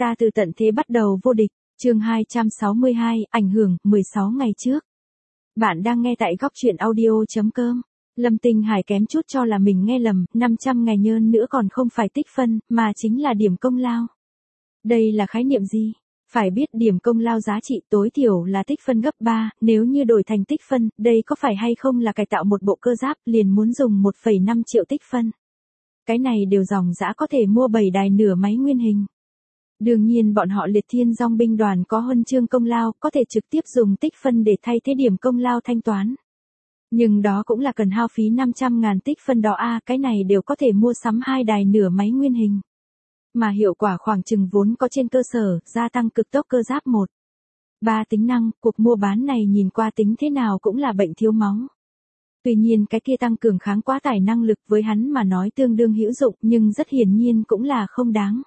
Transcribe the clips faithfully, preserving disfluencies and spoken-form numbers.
Ta từ tận thế bắt đầu vô địch, chương hai trăm sáu mươi hai, ảnh hưởng, mười sáu ngày trước. Bạn đang nghe tại góc truyện audio.com. Lâm Tinh Hải kém chút cho là mình nghe lầm, năm trăm ngày nhơn nữa còn không phải tích phân, mà chính là điểm công lao. Đây là khái niệm gì? Phải biết điểm công lao giá trị tối thiểu là tích phân gấp ba, nếu như đổi thành tích phân, đây có phải hay không là cải tạo một bộ cơ giáp liền muốn dùng một phẩy năm triệu tích phân. Cái này đều dòng dã có thể mua bảy đài nửa máy nguyên hình. Đương nhiên bọn họ Liệt Thiên Dòng binh đoàn có huân chương công lao, có thể trực tiếp dùng tích phân để thay thế điểm công lao thanh toán. Nhưng đó cũng là cần hao phí năm trăm ngàn tích phân đó a, à, cái này đều có thể mua sắm hai đài nửa máy nguyên hình. Mà hiệu quả khoảng chừng vốn có trên cơ sở, gia tăng cực tốc cơ giáp một. Ba tính năng, cuộc mua bán này nhìn qua tính thế nào cũng là bệnh thiếu máu. Tuy nhiên cái kia tăng cường kháng quá tải năng lực với hắn mà nói tương đương hữu dụng nhưng rất hiển nhiên cũng là không đáng.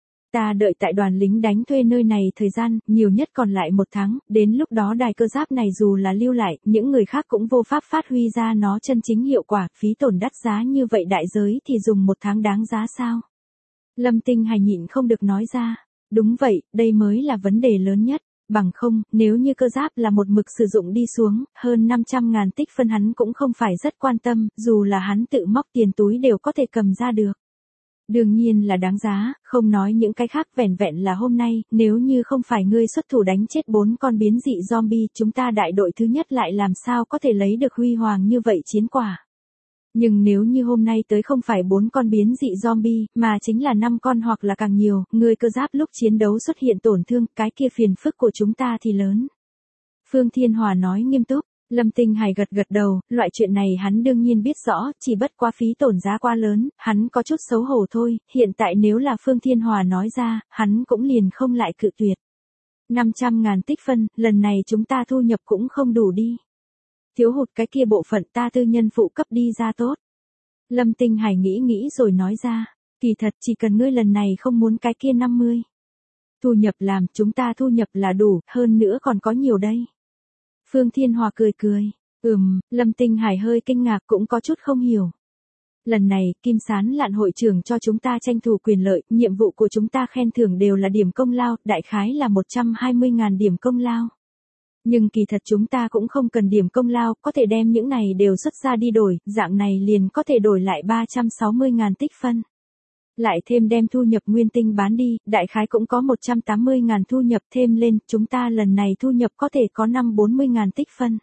Ta đợi tại đoàn lính đánh thuê nơi này thời gian, nhiều nhất còn lại một tháng, đến lúc đó đài cơ giáp này dù là lưu lại, những người khác cũng vô pháp phát huy ra nó chân chính hiệu quả, phí tổn đắt giá như vậy đại giới thì dùng một tháng đáng giá sao? Lâm Tinh Hải nhịn không được nói ra, đúng vậy, đây mới là vấn đề lớn nhất, bằng không, nếu như cơ giáp là một mực sử dụng đi xuống, hơn năm trăm ngàn tích phân hắn cũng không phải rất quan tâm, dù là hắn tự móc tiền túi đều có thể cầm ra được. Đương nhiên là đáng giá, không nói những cái khác vẻn vẹn là hôm nay, nếu như không phải ngươi xuất thủ đánh chết bốn con biến dị zombie, chúng ta đại đội thứ nhất lại làm sao có thể lấy được huy hoàng như vậy chiến quả. Nhưng nếu như hôm nay tới không phải bốn con biến dị zombie, mà chính là năm con hoặc là càng nhiều, người cơ giáp lúc chiến đấu xuất hiện tổn thương, cái kia phiền phức của chúng ta thì lớn. Phương Thiên Hòa nói nghiêm túc. Lâm Tinh Hải gật gật đầu, loại chuyện này hắn đương nhiên biết rõ, chỉ bất quá phí tổn giá quá lớn, hắn có chút xấu hổ thôi, hiện tại nếu là Phương Thiên Hòa nói ra, hắn cũng liền không lại cự tuyệt. năm trăm ngàn tích phân, lần này chúng ta thu nhập cũng không đủ đi. Thiếu hụt cái kia bộ phận ta tư nhân phụ cấp đi ra tốt. Lâm Tinh Hải nghĩ nghĩ rồi nói ra, kỳ thật chỉ cần ngươi lần này không muốn cái kia năm mươi. Thu nhập làm, chúng ta thu nhập là đủ, hơn nữa còn có nhiều đây. Phương Thiên Hòa cười cười, ừm, Lâm Tinh Hải hơi kinh ngạc cũng có chút không hiểu. Lần này, Kim Sán Lạn hội trưởng cho chúng ta tranh thủ quyền lợi, nhiệm vụ của chúng ta khen thưởng đều là điểm công lao, đại khái là một trăm hai mươi ngàn điểm công lao. Nhưng kỳ thật chúng ta cũng không cần điểm công lao, có thể đem những này đều xuất ra đi đổi, dạng này liền có thể đổi lại ba trăm sáu mươi ngàn tích phân. Lại thêm đem thu nhập nguyên tinh bán đi, đại khái cũng có một trăm tám mươi ngàn thu nhập thêm lên, chúng ta lần này thu nhập có thể có năm bốn mươi ngàn tích phân.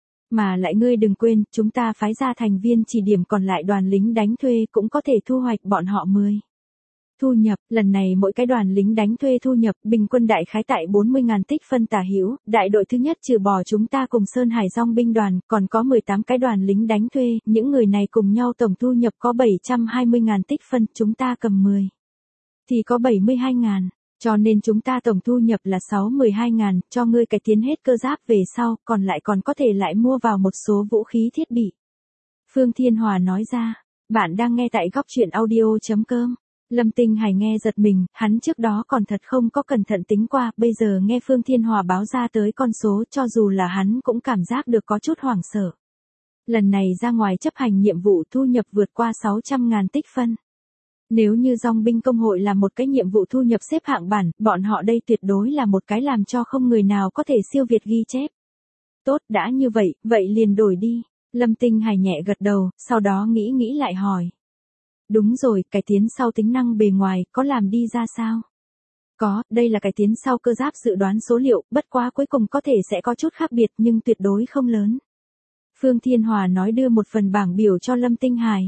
Mà lại ngươi đừng quên, chúng ta phái ra thành viên chỉ điểm còn lại đoàn lính đánh thuê cũng có thể thu hoạch bọn họ mười. Thu nhập, lần này mỗi cái đoàn lính đánh thuê thu nhập, bình quân đại khái tại bốn mươi ngàn tích phân tả hữu, đại đội thứ nhất trừ bỏ chúng ta cùng Sơn Hải Dòng binh đoàn, còn có mười tám cái đoàn lính đánh thuê, những người này cùng nhau tổng thu nhập có bảy trăm hai mươi ngàn tích phân, chúng ta cầm mười. Thì có bảy mươi hai ngàn, cho nên chúng ta tổng thu nhập là sáu mươi hai ngàn, cho ngươi cải tiến hết cơ giáp về sau, còn lại còn có thể lại mua vào một số vũ khí thiết bị. Phương Thiên Hòa nói ra, bạn đang nghe tại góc truyện audio.com. Lâm Tinh Hải nghe giật mình, hắn trước đó còn thật không có cẩn thận tính qua, bây giờ nghe Phương Thiên Hòa báo ra tới con số, cho dù là hắn cũng cảm giác được có chút hoảng sợ. Lần này ra ngoài chấp hành nhiệm vụ thu nhập vượt qua sáu trăm ngàn tích phân. Nếu như Dòng binh công hội là một cái nhiệm vụ thu nhập xếp hạng bản, bọn họ đây tuyệt đối là một cái làm cho không người nào có thể siêu việt ghi chép. Tốt, đã như vậy, vậy liền đổi đi. Lâm Tinh Hải nhẹ gật đầu, sau đó nghĩ nghĩ lại hỏi. Đúng rồi, cải tiến sau tính năng bề ngoài, có làm đi ra sao? Có, đây là cải tiến sau cơ giáp dự đoán số liệu, bất quá cuối cùng có thể sẽ có chút khác biệt nhưng tuyệt đối không lớn. Phương Thiên Hòa nói đưa một phần bảng biểu cho Lâm Tinh Hải.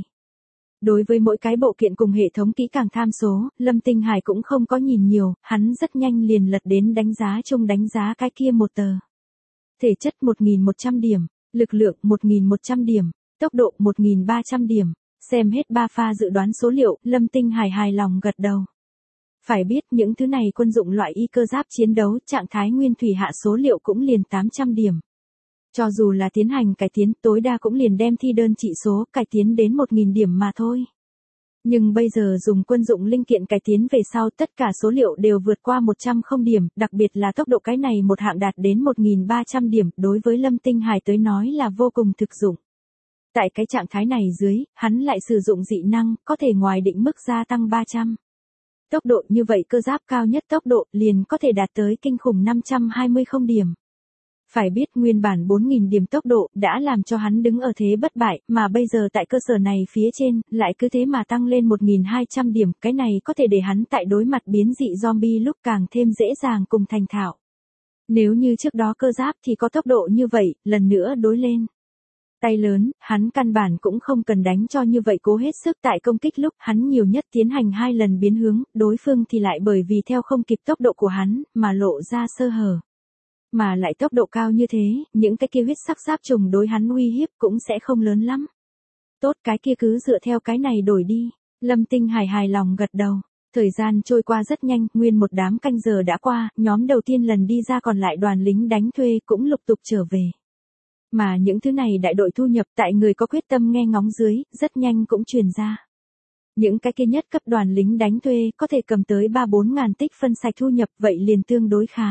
Đối với mỗi cái bộ kiện cùng hệ thống kỹ càng tham số, Lâm Tinh Hải cũng không có nhìn nhiều, hắn rất nhanh liền lật đến đánh giá chung đánh giá cái kia một tờ. Thể chất một nghìn một trăm điểm, lực lượng một nghìn một trăm điểm, tốc độ một nghìn ba trăm điểm. Xem hết ba pha dự đoán số liệu, Lâm Tinh Hải hài lòng gật đầu. Phải biết những thứ này quân dụng loại y cơ giáp chiến đấu, trạng thái nguyên thủy hạ số liệu cũng liền tám trăm điểm. Cho dù là tiến hành cải tiến, tối đa cũng liền đem thi đơn trị số cải tiến đến một nghìn điểm mà thôi. Nhưng bây giờ dùng quân dụng linh kiện cải tiến về sau tất cả số liệu đều vượt qua một trăm không điểm, đặc biệt là tốc độ cái này một hạng đạt đến một nghìn ba trăm điểm, đối với Lâm Tinh Hải tới nói là vô cùng thực dụng. Tại cái trạng thái này dưới, hắn lại sử dụng dị năng, có thể ngoài định mức gia tăng ba trăm. Tốc độ như vậy cơ giáp cao nhất tốc độ liền có thể đạt tới kinh khủng năm trăm hai mươi không điểm. Phải biết nguyên bản bốn nghìn điểm tốc độ đã làm cho hắn đứng ở thế bất bại, mà bây giờ tại cơ sở này phía trên, lại cứ thế mà tăng lên một nghìn hai trăm điểm, cái này có thể để hắn tại đối mặt biến dị zombie lúc càng thêm dễ dàng cùng thành thạo. Nếu như trước đó cơ giáp thì có tốc độ như vậy, lần nữa đối lên. Tay lớn, hắn căn bản cũng không cần đánh cho như vậy cố hết sức tại công kích lúc hắn nhiều nhất tiến hành hai lần biến hướng, đối phương thì lại bởi vì theo không kịp tốc độ của hắn, mà lộ ra sơ hở. Mà lại tốc độ cao như thế, những cái kia huyết sắc giáp trùng đối hắn uy hiếp cũng sẽ không lớn lắm. Tốt, cái kia cứ dựa theo cái này đổi đi. Lâm Tinh Hải hài lòng gật đầu. Thời gian trôi qua rất nhanh, nguyên một đám canh giờ đã qua, nhóm đầu tiên lần đi ra còn lại đoàn lính đánh thuê cũng lục tục trở về. Mà những thứ này đại đội thu nhập tại người có quyết tâm nghe ngóng dưới, rất nhanh cũng truyền ra. Những cái kia nhất cấp đoàn lính đánh thuê có thể cầm tới ba bốn ngàn tích phân sạch thu nhập, vậy liền tương đối khá.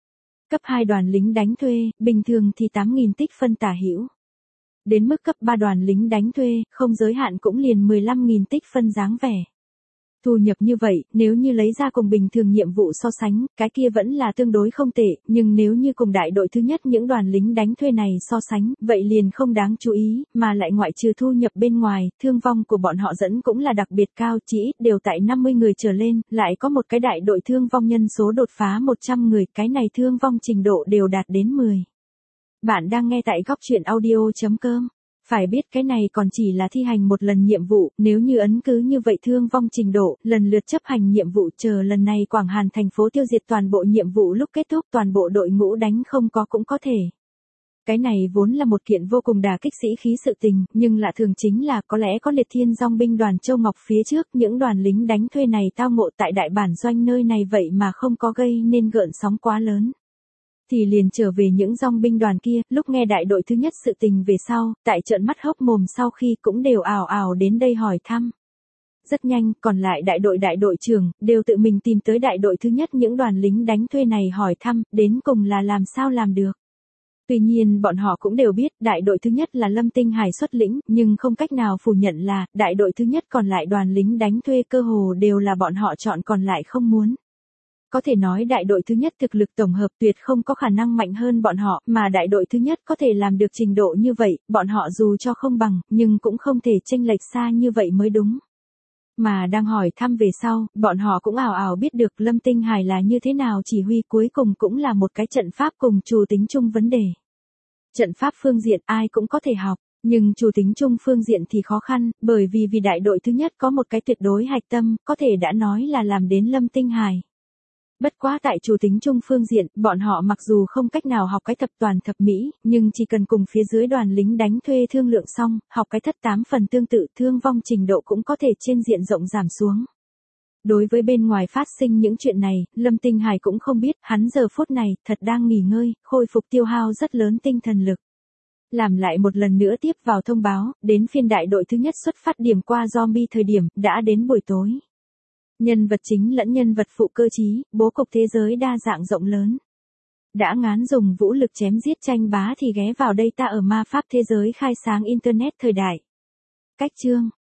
Cấp hai đoàn lính đánh thuê, bình thường thì tám nghìn tích phân tả hữu. Đến mức cấp ba đoàn lính đánh thuê, không giới hạn cũng liền mười lăm nghìn tích phân dáng vẻ. Thu nhập như vậy, nếu như lấy ra cùng bình thường nhiệm vụ so sánh, cái kia vẫn là tương đối không tệ, nhưng nếu như cùng đại đội thứ nhất những đoàn lính đánh thuê này so sánh, vậy liền không đáng chú ý, mà lại ngoại trừ thu nhập bên ngoài, thương vong của bọn họ dẫn cũng là đặc biệt cao, chỉ ít đều tại năm mươi người trở lên, lại có một cái đại đội thương vong nhân số đột phá một trăm người, cái này thương vong trình độ đều đạt đến mười. Bạn đang nghe tại góc truyện audio chấm com. Phải biết cái này còn chỉ là thi hành một lần nhiệm vụ, nếu như ấn cứ như vậy thương vong trình độ, lần lượt chấp hành nhiệm vụ chờ lần này Quảng Hàn thành phố tiêu diệt toàn bộ nhiệm vụ lúc kết thúc toàn bộ đội ngũ đánh không có cũng có thể. Cái này vốn là một kiện vô cùng đả kích sĩ khí sự tình, nhưng lạ thường chính là có lẽ có liệt thiên dòng binh đoàn Châu Ngọc phía trước những đoàn lính đánh thuê này tao ngộ tại đại bản doanh nơi này vậy mà không có gây nên gợn sóng quá lớn. Thì liền trở về những dòng binh đoàn kia, lúc nghe đại đội thứ nhất sự tình về sau, tại trợn mắt hốc mồm sau khi cũng đều ào ào đến đây hỏi thăm. Rất nhanh, còn lại đại đội đại đội trưởng, đều tự mình tìm tới đại đội thứ nhất những đoàn lính đánh thuê này hỏi thăm, đến cùng là làm sao làm được. Tuy nhiên bọn họ cũng đều biết đại đội thứ nhất là Lâm Tinh Hải xuất lĩnh, nhưng không cách nào phủ nhận là, đại đội thứ nhất còn lại đoàn lính đánh thuê cơ hồ đều là bọn họ chọn còn lại không muốn. Có thể nói đại đội thứ nhất thực lực tổng hợp tuyệt không có khả năng mạnh hơn bọn họ, mà đại đội thứ nhất có thể làm được trình độ như vậy, bọn họ dù cho không bằng, nhưng cũng không thể chênh lệch xa như vậy mới đúng. Mà đang hỏi thăm về sau, bọn họ cũng ảo ảo biết được Lâm Tinh Hải là như thế nào chỉ huy cuối cùng cũng là một cái trận pháp cùng chủ tính chung vấn đề. Trận pháp phương diện ai cũng có thể học, nhưng chủ tính chung phương diện thì khó khăn, bởi vì vì đại đội thứ nhất có một cái tuyệt đối hạch tâm, có thể đã nói là làm đến Lâm Tinh Hải. Bất quá tại chủ tính chung phương diện, bọn họ mặc dù không cách nào học cái thập toàn thập mỹ, nhưng chỉ cần cùng phía dưới đoàn lính đánh thuê thương lượng xong, học cái thất tám phần tương tự thương vong trình độ cũng có thể trên diện rộng giảm xuống. Đối với bên ngoài phát sinh những chuyện này, Lâm Tinh Hải cũng không biết, hắn giờ phút này, thật đang nghỉ ngơi, khôi phục tiêu hao rất lớn tinh thần lực. Làm lại một lần nữa tiếp vào thông báo, đến phiên đại đội thứ nhất xuất phát điểm qua zombie thời điểm, đã đến buổi tối. Nhân vật chính lẫn nhân vật phụ cơ trí, bố cục thế giới đa dạng rộng lớn. Đã ngán dùng vũ lực chém giết tranh bá thì ghé vào đây ta ở ma pháp thế giới khai sáng internet thời đại. Cách chương